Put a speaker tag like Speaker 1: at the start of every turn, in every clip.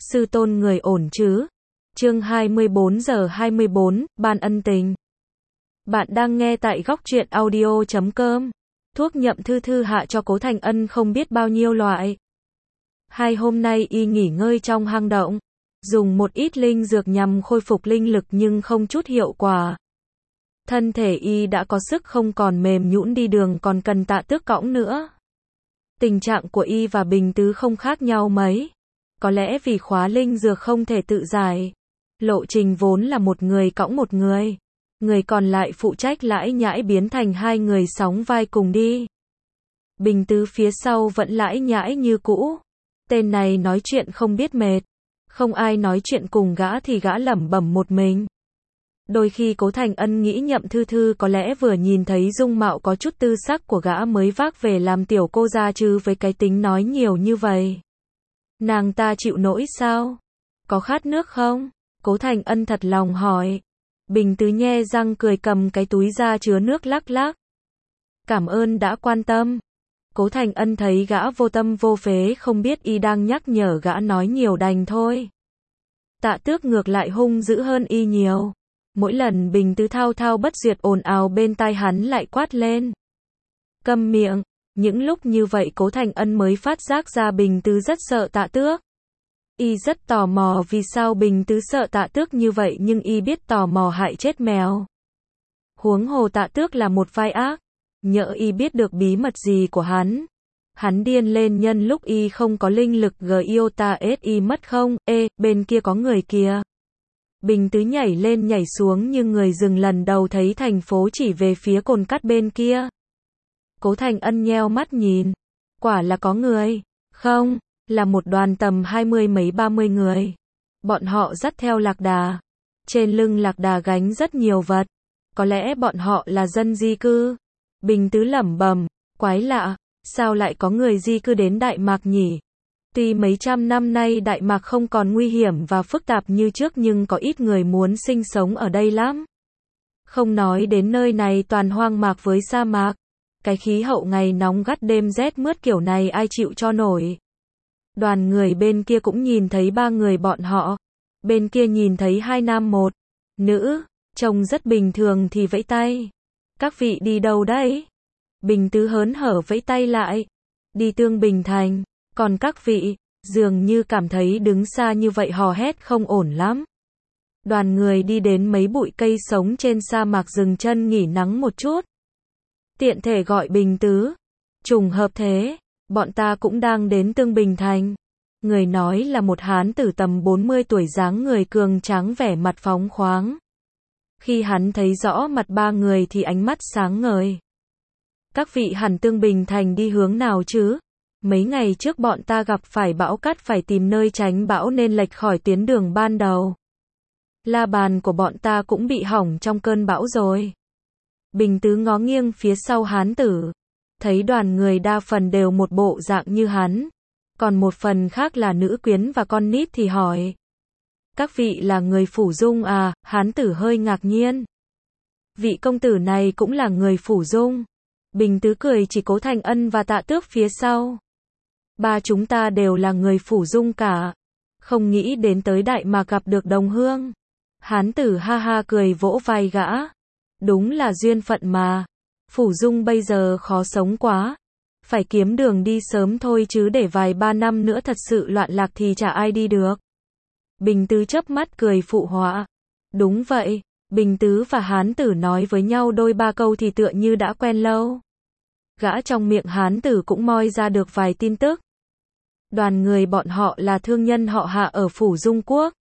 Speaker 1: Sư tôn người ổn chứ? Chương 24 giờ 24, ban ân tình. Bạn đang nghe tại góc truyện audio.com. Thuốc nhậm thư thư hạ cho Cố Thành Ân không biết bao nhiêu loại. Hai hôm nay y nghỉ ngơi trong hang động, dùng một ít linh dược nhằm khôi phục linh lực nhưng không chút hiệu quả. Thân thể y đã có sức không còn mềm nhũn đi đường còn cần Tạ Tước cõng nữa. Tình trạng của y và Bình Tứ không khác nhau mấy. Có lẽ vì khóa linh dược không thể tự giải. Lộ trình vốn là một người cõng một người. Người còn lại phụ trách lãi nhãi biến thành hai người sóng vai cùng đi. Bình Tứ phía sau vẫn lãi nhãi như cũ. Tên này nói chuyện không biết mệt. Không ai nói chuyện cùng gã thì gã lẩm bẩm một mình. Đôi khi Cố Thành Ân nghĩ Nhậm Thư Thư có lẽ vừa nhìn thấy dung mạo có chút tư sắc của gã mới vác về làm tiểu cô gia chứ với cái tính nói nhiều như vậy. Nàng ta chịu nổi sao? Có khát nước không? Cố Thành Ân thật lòng hỏi. Bình Tứ nhe răng cười cầm cái túi ra chứa nước lắc lắc. Cảm ơn đã quan tâm. Cố Thành Ân thấy gã vô tâm vô phế không biết y đang nhắc nhở gã nói nhiều đành thôi. Tạ Tước ngược lại hung dữ hơn y nhiều. Mỗi lần Bình Tứ thao thao bất duyệt ồn ào bên tai hắn lại quát lên. Câm miệng. Những lúc như vậy Cố Thành Ân mới phát giác ra Bình Tứ rất sợ Tạ Tước. Y rất tò mò vì sao Bình Tứ sợ Tạ Tước như vậy nhưng y biết tò mò hại chết mèo. Huống hồ Tạ Tước là một vai ác. Nhỡ y biết được bí mật gì của hắn. Hắn điên lên nhân lúc y không có linh lực iota si mất không, bên kia có người kìa. Bình Tứ nhảy lên nhảy xuống như người rừng lần đầu thấy thành phố chỉ về phía cồn cát bên kia. Cố Thành Ân nheo mắt nhìn. Quả là có người. Không, là một đoàn tầm 20 mấy 30 người. Bọn họ dắt theo lạc đà. Trên lưng lạc đà gánh rất nhiều vật. Có lẽ bọn họ là dân di cư. Bình Tứ lẩm bẩm, quái lạ, sao lại có người di cư đến Đại Mạc nhỉ? Tuy mấy trăm năm nay Đại Mạc không còn nguy hiểm và phức tạp như trước nhưng có ít người muốn sinh sống ở đây lắm. Không nói đến nơi này toàn hoang mạc với sa mạc. Cái khí hậu ngày nóng gắt đêm rét mướt kiểu này ai chịu cho nổi. Đoàn người bên kia cũng nhìn thấy ba người bọn họ. Bên kia nhìn thấy hai nam một nữ, trông rất bình thường thì vẫy tay. Các vị đi đâu đấy? Bình Tứ hớn hở vẫy tay lại. Đi Tương Bình Thành. Còn các vị, dường như cảm thấy đứng xa như vậy hò hét không ổn lắm. Đoàn người đi đến mấy bụi cây sống trên sa mạc dừng chân nghỉ nắng một chút. Tiện thể gọi Bình Tứ. Trùng hợp thế, bọn ta cũng đang đến Tương Bình Thành. Người nói là một hán tử tầm 40 tuổi dáng người cường tráng vẻ mặt phóng khoáng. Khi hắn thấy rõ mặt ba người thì ánh mắt sáng ngời. Các vị hẳn Tương Bình Thành đi hướng nào chứ? Mấy ngày trước bọn ta gặp phải bão cát phải tìm nơi tránh bão nên lệch khỏi tuyến đường ban đầu. La bàn của bọn ta cũng bị hỏng trong cơn bão rồi. Bình Tứ ngó nghiêng phía sau hán tử. Thấy đoàn người đa phần đều một bộ dạng như hắn. Còn một phần khác là nữ quyến và con nít thì hỏi. Các vị là người Phủ Dung à? Hán tử hơi ngạc nhiên. Vị công tử này cũng là người Phủ Dung. Bình Tứ cười chỉ Cố Thành Ân và Tạ Tước phía sau. Ba chúng ta đều là người Phủ Dung cả. Không nghĩ đến tới Đại Mạc gặp được đồng hương. Hán tử ha ha cười vỗ vai gã. Đúng là duyên phận mà. Phủ Dung bây giờ khó sống quá. Phải kiếm đường đi sớm thôi chứ để vài ba năm nữa thật sự loạn lạc thì chả ai đi được. Bình Tứ chớp mắt cười phụ họa. Đúng vậy. Bình Tứ và hán tử nói với nhau đôi ba câu thì tựa như đã quen lâu. Gã trong miệng hán tử cũng moi ra được vài tin tức. Đoàn người bọn họ là thương nhân họ Hạ ở Phủ Dung Quốc.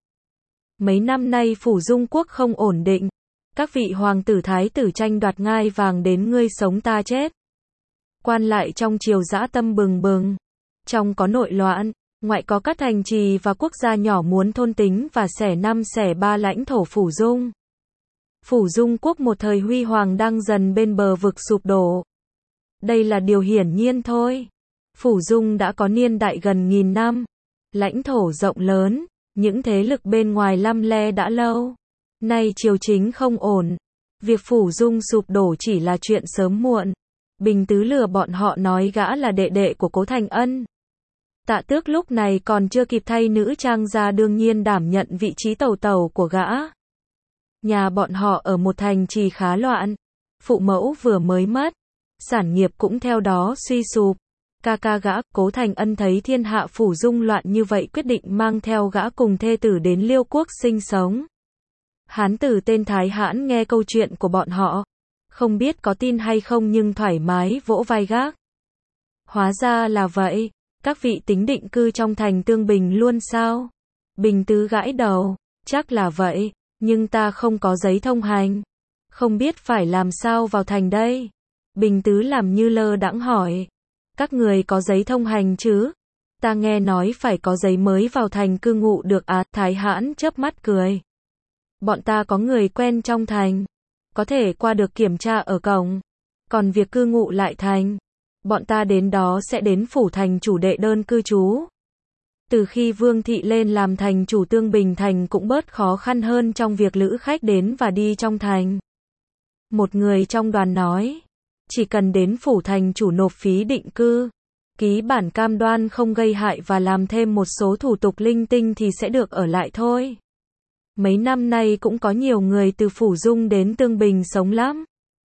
Speaker 1: Mấy năm nay Phủ Dung Quốc không ổn định. Các vị hoàng tử thái tử tranh đoạt ngai vàng đến ngươi sống ta chết. Quan lại trong triều dã tâm bừng bừng. Trong có nội loạn, ngoại có các thành trì và quốc gia nhỏ muốn thôn tính và xẻ năm xẻ ba lãnh thổ Phủ Dung. Phủ Dung Quốc một thời huy hoàng đang dần bên bờ vực sụp đổ. Đây là điều hiển nhiên thôi. Phủ Dung đã có niên đại gần 1000 năm. Lãnh thổ rộng lớn, những thế lực bên ngoài lăm le đã lâu. Nay triều chính không ổn. Việc Phủ Dung sụp đổ chỉ là chuyện sớm muộn. Bình Tứ lừa bọn họ nói gã là đệ đệ của Cố Thành Ân. Tạ Tước lúc này còn chưa kịp thay nữ trang ra, đương nhiên đảm nhận vị trí tẩu tẩu của gã. Nhà bọn họ ở một thành trì khá loạn, phụ mẫu vừa mới mất, sản nghiệp cũng theo đó suy sụp. Ca ca gã, Cố Thành Ân thấy thiên hạ phủ dung loạn như vậy, quyết định mang theo gã cùng thê tử đến Liêu quốc sinh sống. Hán tử tên Thái Hãn nghe câu chuyện của bọn họ, không biết có tin hay không nhưng thoải mái vỗ vai gác. Hóa ra là vậy, các vị tính định cư trong thành Tương Bình luôn sao? Bình Tứ gãi đầu, chắc là vậy, nhưng ta không có giấy thông hành, không biết phải làm sao vào thành đây. Bình Tứ làm như lơ đãng hỏi, các người có giấy thông hành chứ? Ta nghe nói phải có giấy mới vào thành cư ngụ được à? Thái Hãn chớp mắt cười. Bọn ta có người quen trong thành, có thể qua được kiểm tra ở cổng. Còn việc cư ngụ lại thành, bọn ta đến đó sẽ đến phủ thành chủ đệ đơn cư trú. Từ khi Vương Thị lên làm thành chủ, Tương Bình thành cũng bớt khó khăn hơn trong việc lữ khách đến và đi trong thành. Một người trong đoàn nói, chỉ cần đến phủ thành chủ nộp phí định cư, ký bản cam đoan không gây hại và làm thêm một số thủ tục linh tinh thì sẽ được ở lại thôi. Mấy năm nay cũng có nhiều người từ Phủ Dung đến Tương Bình sống lắm.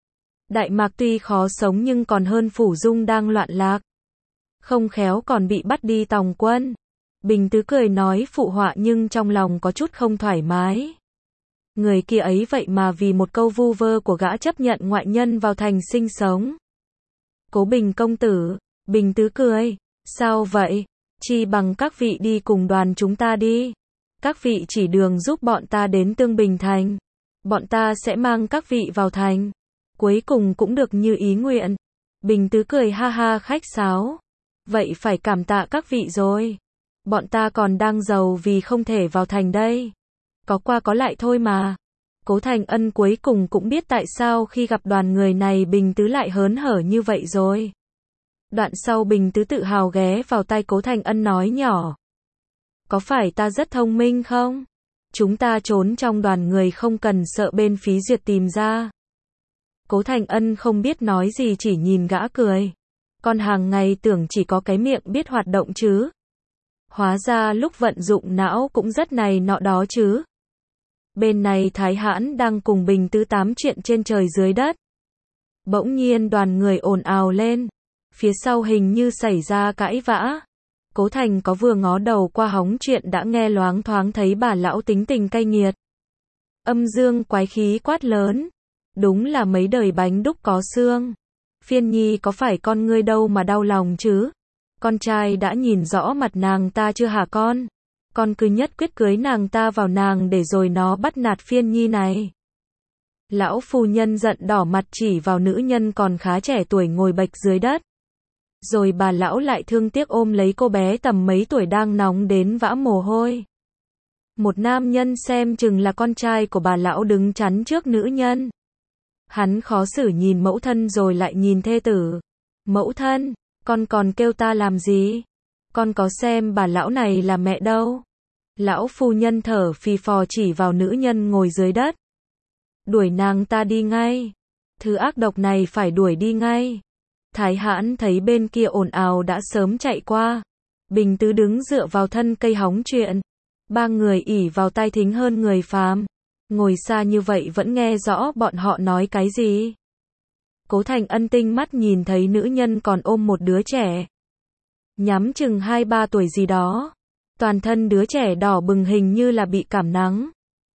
Speaker 1: Đại Mạc tuy khó sống nhưng còn hơn Phủ Dung đang loạn lạc. Không khéo còn bị bắt đi tòng quân. Bình Tứ cười nói phụ họa nhưng trong lòng có chút không thoải mái. Người kia ấy vậy mà vì một câu vu vơ của gã chấp nhận ngoại nhân vào thành sinh sống. Cố Bình công tử, Bình Tứ cười, sao vậy? Chi bằng các vị đi cùng đoàn chúng ta đi. Các vị chỉ đường giúp bọn ta đến Tương Bình thành. Bọn ta sẽ mang các vị vào thành. Cuối cùng cũng được như ý nguyện. Bình Tứ cười ha ha khách sáo. Vậy phải cảm tạ các vị rồi. Bọn ta còn đang giàu vì không thể vào thành đây. Có qua có lại thôi mà. Cố Thành Ân cuối cùng cũng biết tại sao khi gặp đoàn người này Bình Tứ lại hớn hở như vậy rồi. Đoạn sau Bình Tứ tự hào ghé vào tai Cố Thành Ân nói nhỏ. Có phải ta rất thông minh không? Chúng ta trốn trong đoàn người không cần sợ bên phí duyệt tìm ra. Cố Thành Ân không biết nói gì, chỉ nhìn gã cười. Con hàng ngày tưởng chỉ có cái miệng biết hoạt động chứ. Hóa ra lúc vận dụng não cũng rất này nọ đó chứ. Bên này Thái Hãn đang cùng Bình Tứ tám chuyện trên trời dưới đất. Bỗng nhiên đoàn người ồn ào lên. Phía sau hình như xảy ra cãi vã. Cố Thành có vừa ngó đầu qua hóng chuyện đã nghe loáng thoáng thấy bà lão tính tình cay nghiệt. Âm dương quái khí quát lớn. Đúng là mấy đời bánh đúc có xương. Phiên Nhi có phải con ngươi đâu mà đau lòng chứ? Con trai đã nhìn rõ mặt nàng ta chưa hả con? Con cứ nhất quyết cưới nàng ta vào nàng để rồi nó bắt nạt Phiên Nhi này. Lão phu nhân giận đỏ mặt chỉ vào nữ nhân còn khá trẻ tuổi ngồi bệch dưới đất. Rồi bà lão lại thương tiếc ôm lấy cô bé tầm mấy tuổi đang nóng đến vã mồ hôi. Một nam nhân xem chừng là con trai của bà lão đứng chắn trước nữ nhân. Hắn khó xử nhìn mẫu thân rồi lại nhìn thê tử. Mẫu thân, con còn kêu ta làm gì? Con có xem bà lão này là mẹ đâu? Lão phu nhân thở phì phò chỉ vào nữ nhân ngồi dưới đất. Đuổi nàng ta đi ngay. Thứ ác độc này phải đuổi đi ngay. Thái Hãn thấy bên kia ồn ào đã sớm chạy qua. Bình Tứ đứng dựa vào thân cây hóng chuyện. Ba người ỉ vào tai thính hơn người phàm. Ngồi xa như vậy vẫn nghe rõ bọn họ nói cái gì. Cố Thành Ân tinh mắt nhìn thấy nữ nhân còn ôm một đứa trẻ. Nhắm chừng 2-3 tuổi gì đó. Toàn thân đứa trẻ đỏ bừng hình như là bị cảm nắng.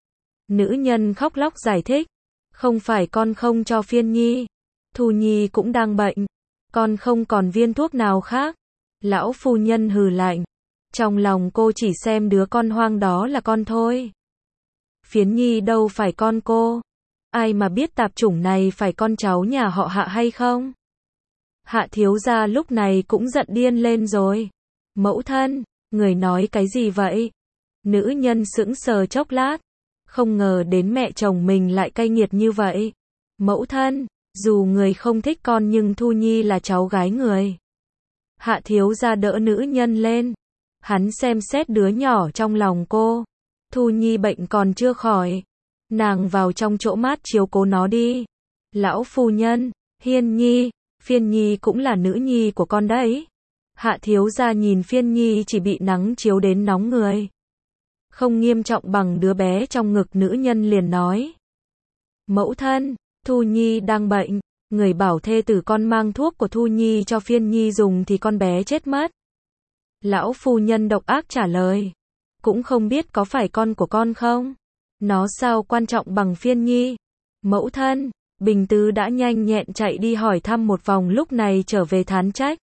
Speaker 1: Nữ nhân khóc lóc giải thích. Không phải con không cho Phiên Nhi. Thu Nhi cũng đang bệnh. Con không còn viên thuốc nào khác. Lão phu nhân hừ lạnh. Trong lòng cô chỉ xem đứa con hoang đó là con thôi. Phiến Nhi đâu phải con cô. Ai mà biết tạp chủng này phải con cháu nhà họ Hạ hay không? Hạ thiếu gia lúc này cũng giận điên lên rồi. Mẫu thân, người nói cái gì vậy? Nữ nhân sững sờ chốc lát. Không ngờ đến mẹ chồng mình lại cay nghiệt như vậy. Mẫu thân, dù người không thích con nhưng Thu Nhi là cháu gái người. Hạ thiếu gia đỡ nữ nhân lên. Hắn xem xét đứa nhỏ trong lòng cô. Thu Nhi bệnh còn chưa khỏi. Nàng vào trong chỗ mát chiếu cố nó đi. Lão phu nhân, Hiên Nhi, Phiên Nhi cũng là nữ nhi của con đấy. Hạ thiếu gia nhìn Phiên Nhi chỉ bị nắng chiếu đến nóng người. Không nghiêm trọng bằng đứa bé trong ngực, nữ nhân liền nói. Mẫu thân, Thu Nhi đang bệnh, người bảo thê tử con mang thuốc của Thu Nhi cho Phiên Nhi dùng thì con bé chết mất. Lão phu nhân độc ác trả lời. Cũng không biết có phải con của con không? Nó sao quan trọng bằng Phiên Nhi? Mẫu thân, Bình Tứ đã nhanh nhẹn chạy đi hỏi thăm một vòng, lúc này trở về thán trách.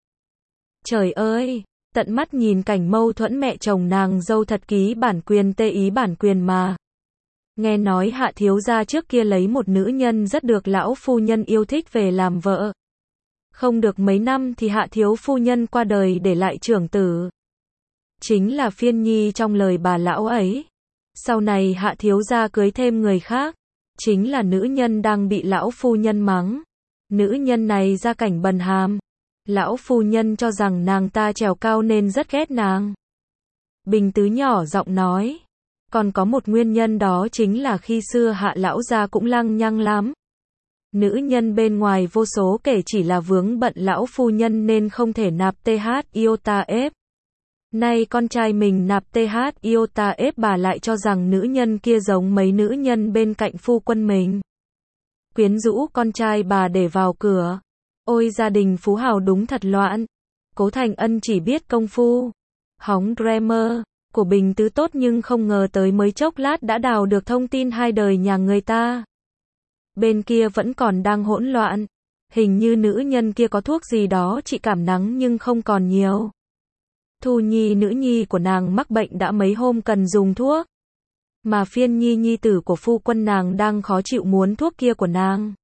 Speaker 1: Trời ơi, tận mắt nhìn cảnh mâu thuẫn mẹ chồng nàng dâu thật ký bản quyền tê ý bản quyền mà. Nghe nói Hạ thiếu gia trước kia lấy một nữ nhân rất được lão phu nhân yêu thích về làm vợ. Không được mấy năm thì Hạ thiếu phu nhân qua đời để lại trưởng tử. Chính là Phiên Nhi trong lời bà lão ấy. Sau này Hạ thiếu gia cưới thêm người khác. Chính là nữ nhân đang bị lão phu nhân mắng. Nữ nhân này gia cảnh bần hàm. Lão phu nhân cho rằng nàng ta trèo cao nên rất ghét nàng. Bình Tứ nhỏ giọng nói. Còn có một nguyên nhân, đó chính là khi xưa Hạ lão gia cũng lăng nhăng lắm. Nữ nhân bên ngoài vô số kể, chỉ là vướng bận lão phu nhân nên không thể nạp TH iota F. Nay con trai mình nạp TH iota F, bà lại cho rằng nữ nhân kia giống mấy nữ nhân bên cạnh phu quân mình. Quyến rũ con trai bà để vào cửa. Ôi gia đình phú hào đúng thật loạn. Cố Thành Ân chỉ biết công phu hóng grammar của Bình Tứ tốt, nhưng không ngờ tới mới chốc lát đã đào được thông tin hai đời nhà người ta. Bên kia vẫn còn đang hỗn loạn. Hình như nữ nhân kia có thuốc gì đó trị cảm nắng nhưng không còn nhiều. Thu Nhi nữ nhi của nàng mắc bệnh đã mấy hôm cần dùng thuốc. Mà Phiên Nhi nhi tử của phu quân nàng đang khó chịu muốn thuốc kia của nàng.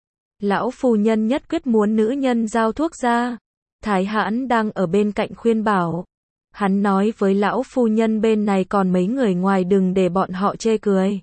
Speaker 1: Lão phu nhân nhất quyết muốn nữ nhân giao thuốc ra. Thái Hãn đang ở bên cạnh khuyên bảo. Hắn nói với lão phu nhân bên này còn mấy người ngoài đừng để bọn họ chê cười.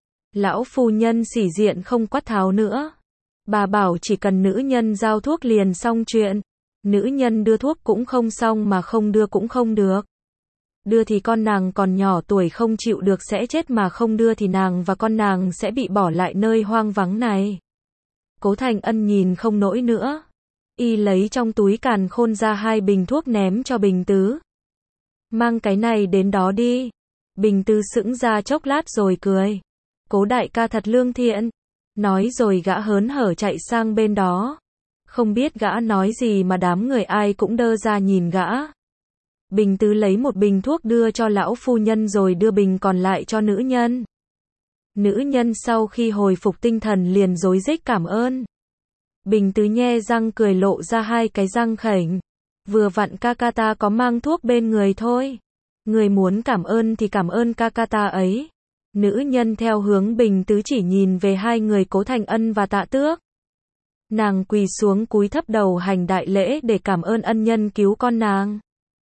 Speaker 1: Lão phu nhân sĩ diện không quát tháo nữa. Bà bảo chỉ cần nữ nhân giao thuốc liền xong chuyện. Nữ nhân đưa thuốc cũng không xong mà không đưa cũng không được. Đưa thì con nàng còn nhỏ tuổi không chịu được sẽ chết, mà không đưa thì nàng và con nàng sẽ bị bỏ lại nơi hoang vắng này. Cố Thành Ân nhìn không nổi nữa. Y lấy trong túi càn khôn ra 2 bình thuốc ném cho Bình Tứ. Mang cái này đến đó đi. Bình Tứ sững ra chốc lát rồi cười. Cố đại ca thật lương thiện. Nói rồi gã hớn hở chạy sang bên đó. Không biết gã nói gì mà đám người ai cũng đơ ra nhìn gã. Bình Tứ lấy một bình thuốc đưa cho lão phu nhân rồi đưa bình còn lại cho nữ nhân. Nữ nhân sau khi hồi phục tinh thần liền rối rít cảm ơn. Bình Tứ nhe răng cười lộ ra 2 cái răng khểnh. Vừa vặn ca ca ta có mang thuốc bên người thôi. Người muốn cảm ơn thì cảm ơn ca ca ta ấy. Nữ nhân theo hướng Bình Tứ chỉ nhìn về 2 người Cố Thành Ân và Tạ Tước. Nàng quỳ xuống cúi thấp đầu hành đại lễ để cảm ơn ân nhân cứu con nàng.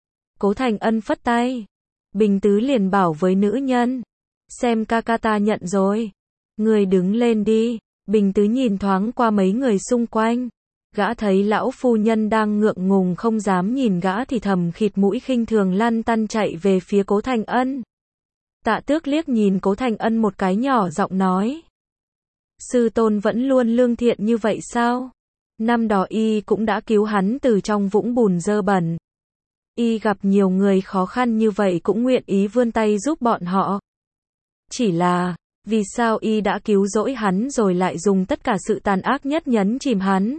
Speaker 1: Cố Thành Ân phất tay. Bình Tứ liền bảo với nữ nhân. Xem ca ca ta nhận rồi. Người đứng lên đi. Bình Tứ nhìn thoáng qua mấy người xung quanh. Gã thấy lão phu nhân đang ngượng ngùng không dám nhìn gã thì thầm khịt mũi khinh thường lăn tăn chạy về phía Cố Thành Ân. Tạ Tước liếc nhìn Cố Thành Ân một cái nhỏ giọng nói. Sư tôn vẫn luôn lương thiện như vậy sao? Năm đó y cũng đã cứu hắn từ trong vũng bùn dơ bẩn. Y gặp nhiều người khó khăn như vậy cũng nguyện ý vươn tay giúp bọn họ. Chỉ là, vì sao y đã cứu rỗi hắn rồi lại dùng tất cả sự tàn ác nhất nhấn chìm hắn?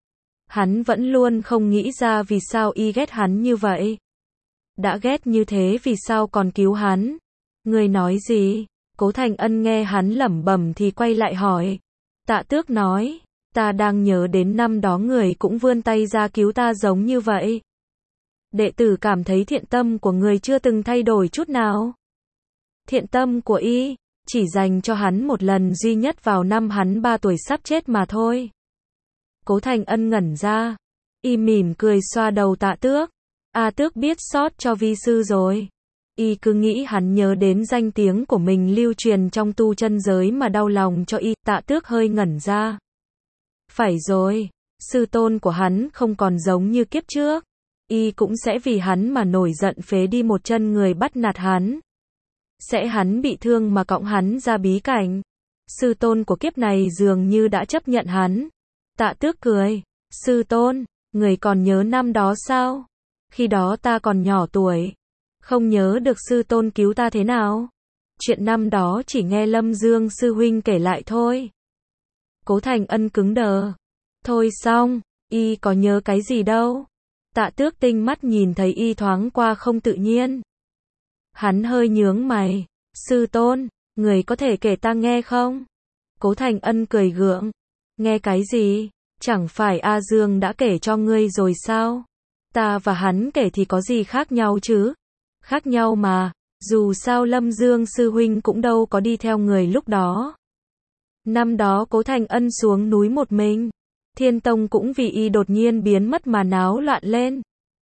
Speaker 1: Hắn vẫn luôn không nghĩ ra vì sao y ghét hắn như vậy. Đã ghét như thế vì sao còn cứu hắn? Người nói gì? Cố Thành Ân nghe hắn lẩm bẩm thì quay lại hỏi. Tạ Tước nói, ta đang nhớ đến năm đó người cũng vươn tay ra cứu ta giống như vậy. Đệ tử cảm thấy thiện tâm của người chưa từng thay đổi chút nào. Thiện tâm của y chỉ dành cho hắn một lần duy nhất vào năm hắn 3 tuổi sắp chết mà thôi. Cố Thành Ân ngẩn ra. Y mỉm cười xoa đầu Tạ Tước. A Tước biết xót cho vi sư rồi. Y cứ nghĩ hắn nhớ đến danh tiếng của mình lưu truyền trong tu chân giới mà đau lòng cho y. Tạ Tước hơi ngẩn ra. Phải rồi, sư tôn của hắn không còn giống như kiếp trước. Y cũng sẽ vì hắn mà nổi giận phế đi một chân người bắt nạt hắn. Sẽ hắn bị thương mà cõng hắn ra bí cảnh. Sư tôn của kiếp này dường như đã chấp nhận hắn. Tạ Tước cười. Sư tôn, người còn nhớ năm đó sao? Khi đó ta còn nhỏ tuổi, không nhớ được sư tôn cứu ta thế nào. Chuyện năm đó chỉ nghe Lâm Dương sư huynh kể lại thôi. Cố Thành Ân cứng đờ. Thôi xong, y có nhớ cái gì đâu. Tạ Tước tinh mắt nhìn thấy y thoáng qua không tự nhiên. Hắn hơi nhướng mày. Sư tôn, người có thể kể ta nghe không? Cố Thành Ân cười gượng. Nghe cái gì? Chẳng phải A Dương đã kể cho ngươi rồi sao? Ta và hắn kể thì có gì khác nhau chứ? Khác nhau mà, dù sao Lâm Dương sư huynh cũng đâu có đi theo người lúc đó. Năm đó Cố Thành Ân xuống núi một mình. Thiên Tông cũng vì y đột nhiên biến mất mà náo loạn lên.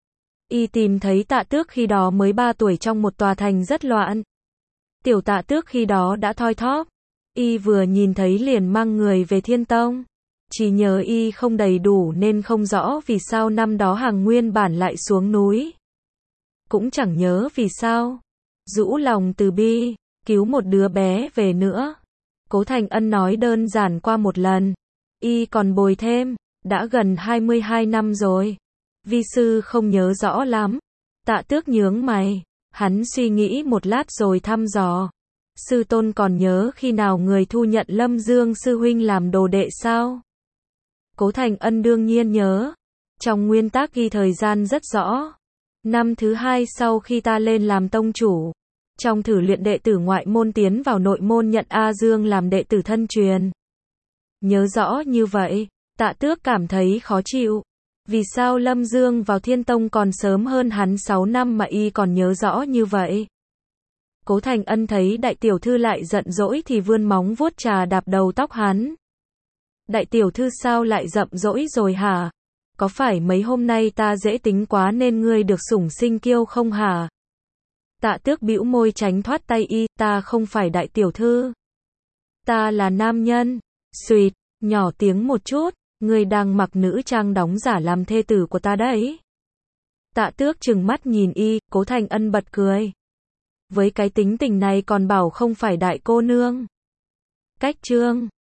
Speaker 1: Y tìm thấy Tạ Tước khi đó mới 3 tuổi trong một tòa thành rất loạn. Tiểu Tạ Tước khi đó đã thoi thóp. Y vừa nhìn thấy liền mang người về Thiên Tông. Chỉ nhớ y không đầy đủ nên không rõ vì sao năm đó hàng nguyên bản lại xuống núi. Cũng chẳng nhớ vì sao. Rũ lòng từ bi, cứu một đứa bé về nữa. Cố Thành Ân nói đơn giản qua một lần. Y còn bồi thêm, đã gần 22 năm rồi. Vi sư không nhớ rõ lắm. Tạ Tước nhướng mày. Hắn suy nghĩ một lát rồi thăm dò. Sư tôn còn nhớ khi nào người thu nhận Lâm Dương sư huynh làm đồ đệ sao? Cố Thành Ân đương nhiên nhớ. Trong nguyên tắc ghi thời gian rất rõ. Năm thứ 2 sau khi ta lên làm tông chủ. Trong thử luyện đệ tử ngoại môn tiến vào nội môn nhận A Dương làm đệ tử thân truyền. Nhớ rõ như vậy, Tạ Tước cảm thấy khó chịu. Vì sao Lâm Dương vào Thiên Tông còn sớm hơn hắn 6 năm mà y còn nhớ rõ như vậy? Cố Thành Ân thấy đại tiểu thư lại giận dỗi thì vươn móng vuốt trà đạp đầu tóc hắn. Đại tiểu thư sao lại giận dỗi rồi hả? Có phải mấy hôm nay ta dễ tính quá nên ngươi được sủng sinh kiêu không hả? Tạ Tước bĩu môi tránh thoát tay y, ta không phải đại tiểu thư. Ta là nam nhân. Xuyệt, nhỏ tiếng một chút, ngươi đang mặc nữ trang đóng giả làm thê tử của ta đấy. Tạ Tước trừng mắt nhìn y, Cố Thành Ân bật cười. Với cái tính tình này còn bảo không phải đại cô nương. Cách chương